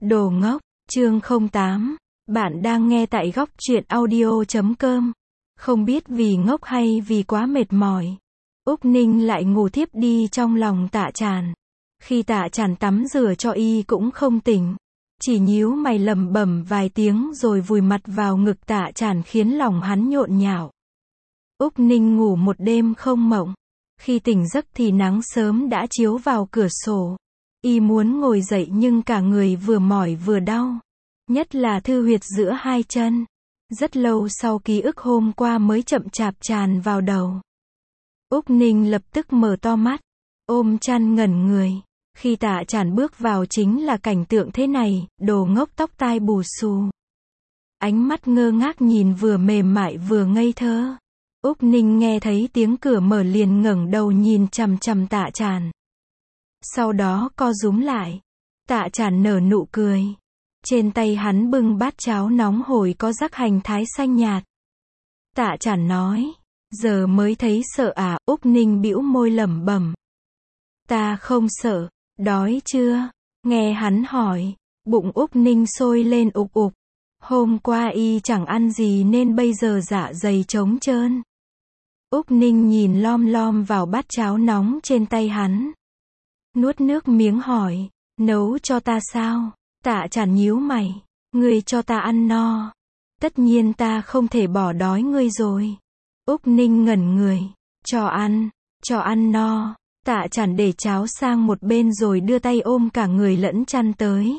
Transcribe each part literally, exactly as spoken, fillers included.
Đồ ngốc, chương không tám. Bạn đang nghe tại góc truyện audio chấm com. Không biết vì ngốc hay vì quá mệt mỏi, Úc Ninh lại ngủ thiếp đi trong lòng Tạ Tràn. Khi Tạ Tràn tắm rửa cho y cũng không tỉnh, chỉ nhíu mày lẩm bẩm vài tiếng rồi vùi mặt vào ngực Tạ Tràn khiến lòng hắn nhộn nhạo. Úc Ninh ngủ một đêm không mộng. Khi tỉnh giấc thì nắng sớm đã chiếu vào cửa sổ. Y muốn ngồi dậy nhưng cả người vừa mỏi vừa đau, nhất là thư huyệt giữa hai chân. Rất lâu sau ký ức hôm qua mới chậm chạp tràn vào đầu. Úc Ninh lập tức mở to mắt, ôm chăn ngẩn người. Khi Tạ Tràn bước vào chính là cảnh tượng thế này, đồ ngốc tóc tai bù xù. Ánh mắt ngơ ngác nhìn vừa mềm mại vừa ngây thơ. Úc Ninh nghe thấy tiếng cửa mở liền ngẩng đầu nhìn chằm chằm Tạ Tràn. Sau đó co rúm lại. Tạ Tràn nở nụ cười. Trên tay hắn bưng bát cháo nóng hổi có rắc hành thái xanh nhạt. Tạ Tràn nói, giờ mới thấy sợ à? Úc Ninh bĩu môi lẩm bẩm. Ta không sợ, đói chưa? Nghe hắn hỏi, bụng Úc Ninh sôi lên ục ục. Hôm qua y chẳng ăn gì nên bây giờ dạ dày trống trơn. Úc Ninh nhìn lom lom vào bát cháo nóng trên tay hắn. Nuốt nước miếng hỏi, nấu cho ta sao? Tạ Tràn nhíu mày, ngươi cho ta ăn no. Tất nhiên ta không thể bỏ đói ngươi rồi. Úc Ninh ngẩn người, cho ăn, cho ăn no. Tạ Tràn để cháo sang một bên rồi đưa tay ôm cả người lẫn chăn tới.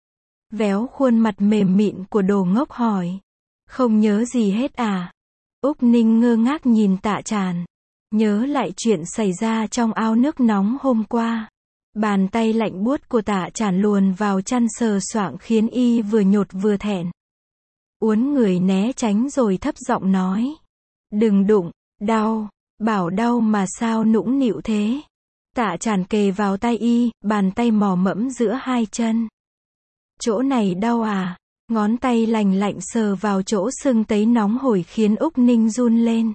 Véo khuôn mặt mềm mịn của đồ ngốc hỏi, không nhớ gì hết à? Úc Ninh ngơ ngác nhìn Tạ Tràn, nhớ lại chuyện xảy ra trong ao nước nóng hôm qua. Bàn tay lạnh buốt của Tạ Tràn luồn vào chăn sờ soạng khiến y vừa nhột vừa thẹn. Uốn người né tránh rồi thấp giọng nói, đừng đụng, đau, bảo đau mà sao nũng nịu thế. Tạ Tràn kề vào tay y, bàn tay mò mẫm giữa hai chân. Chỗ này đau à? Ngón tay lành lạnh sờ vào chỗ sưng tấy nóng hổi khiến Úc Ninh run lên.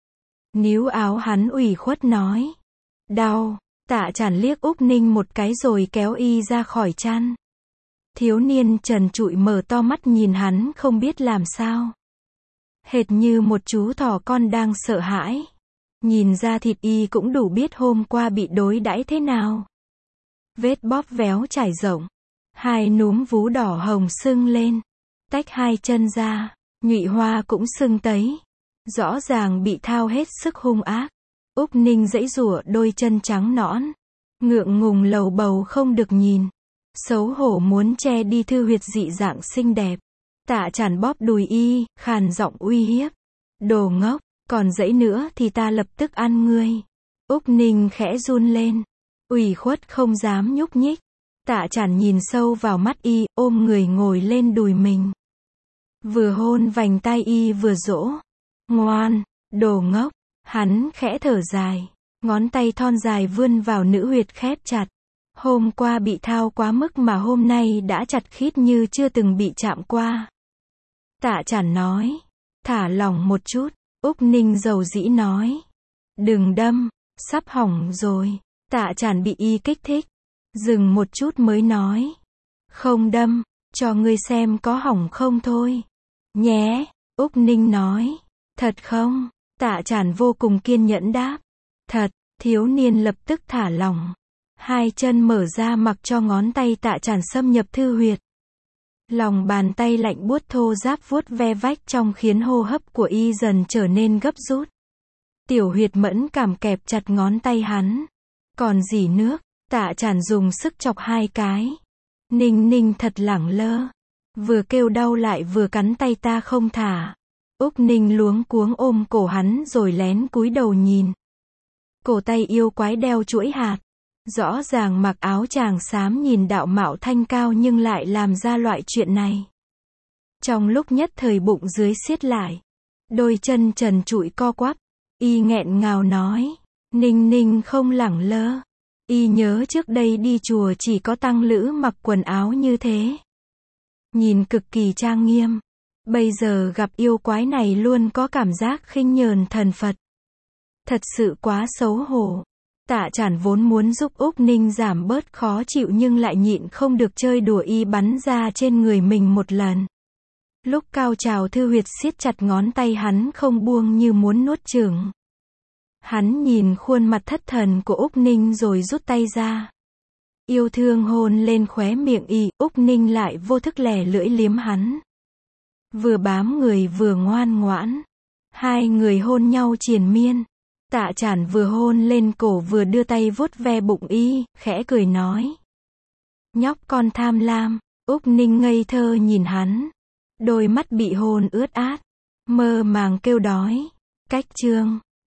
Níu áo hắn ủy khuất nói, đau. Tạ Tràn liếc Úc Ninh một cái rồi kéo y ra khỏi chăn. Thiếu niên trần trụi mở to mắt nhìn hắn không biết làm sao. Hệt như một chú thỏ con đang sợ hãi. Nhìn ra thịt y cũng đủ biết hôm qua bị đối đãi thế nào. Vết bóp véo trải rộng. Hai núm vú đỏ hồng sưng lên. Tách hai chân ra, nhụy hoa cũng sưng tấy. Rõ ràng bị thao hết sức hung ác. Úc Ninh giãy giụa đôi chân trắng nõn. Ngượng ngùng lầu bầu không được nhìn. Xấu hổ muốn che đi thư huyệt dị dạng xinh đẹp. Tạ Tràn bóp đùi y, khàn giọng uy hiếp. Đồ ngốc, còn giãy nữa thì ta lập tức ăn ngươi. Úc Ninh khẽ run lên. Ủy khuất không dám nhúc nhích. Tạ Tràn nhìn sâu vào mắt y, ôm người ngồi lên đùi mình. Vừa hôn vành tai y vừa dỗ. Ngoan, đồ ngốc. Hắn khẽ thở dài. Ngón tay thon dài vươn vào nữ huyệt khép chặt. Hôm qua bị thao quá mức mà hôm nay đã chặt khít như chưa từng bị chạm qua. Tạ Tràn nói. Thả lỏng một chút. Úc Ninh dầu dĩ nói. Đừng đâm, sắp hỏng rồi. Tạ Tràn bị y kích thích. Dừng một chút mới nói. Không đâm, cho ngươi xem có hỏng không thôi. Nhé, Úc Ninh nói. Thật không? Tạ Tràn vô cùng kiên nhẫn đáp. Thật, thiếu niên lập tức thả lỏng. Hai chân mở ra mặc cho ngón tay Tạ Tràn xâm nhập thư huyệt. Lòng bàn tay lạnh buốt thô ráp vuốt ve vách trong khiến hô hấp của y dần trở nên gấp rút. Tiểu huyệt mẫn cảm kẹp chặt ngón tay hắn. Còn gì nước? Tạ Tràn dùng sức chọc hai cái. Ninh Ninh thật lẳng lơ. Vừa kêu đau lại vừa cắn tay ta không thả. Úc Ninh luống cuống ôm cổ hắn rồi lén cúi đầu nhìn. Cổ tay yêu quái đeo chuỗi hạt. Rõ ràng mặc áo tràng xám nhìn đạo mạo thanh cao nhưng lại làm ra loại chuyện này. Trong lúc nhất thời bụng dưới siết lại. Đôi chân trần trụi co quắp. Y nghẹn ngào nói. Ninh Ninh không lẳng lơ. Y nhớ trước đây đi chùa chỉ có tăng lữ mặc quần áo như thế. Nhìn cực kỳ trang nghiêm. Bây giờ gặp yêu quái này luôn có cảm giác khinh nhờn thần Phật. Thật sự quá xấu hổ. Tạ Chản vốn muốn giúp Úc Ninh giảm bớt khó chịu nhưng lại nhịn không được chơi đùa y bắn ra trên người mình một lần. Lúc cao trào Thư Huyệt siết chặt ngón tay hắn không buông như muốn nuốt chửng. Hắn nhìn khuôn mặt thất thần của Úc Ninh rồi rút tay ra. Yêu thương hôn lên khóe miệng y, Úc Ninh lại vô thức lẻ lưỡi liếm hắn. Vừa bám người vừa ngoan ngoãn. Hai người hôn nhau triền miên. Tạ Chản vừa hôn lên cổ vừa đưa tay vuốt ve bụng y, khẽ cười nói. Nhóc con tham lam. Úc Ninh ngây thơ nhìn hắn. Đôi mắt bị hôn ướt át. Mơ màng kêu đói. Cách chương.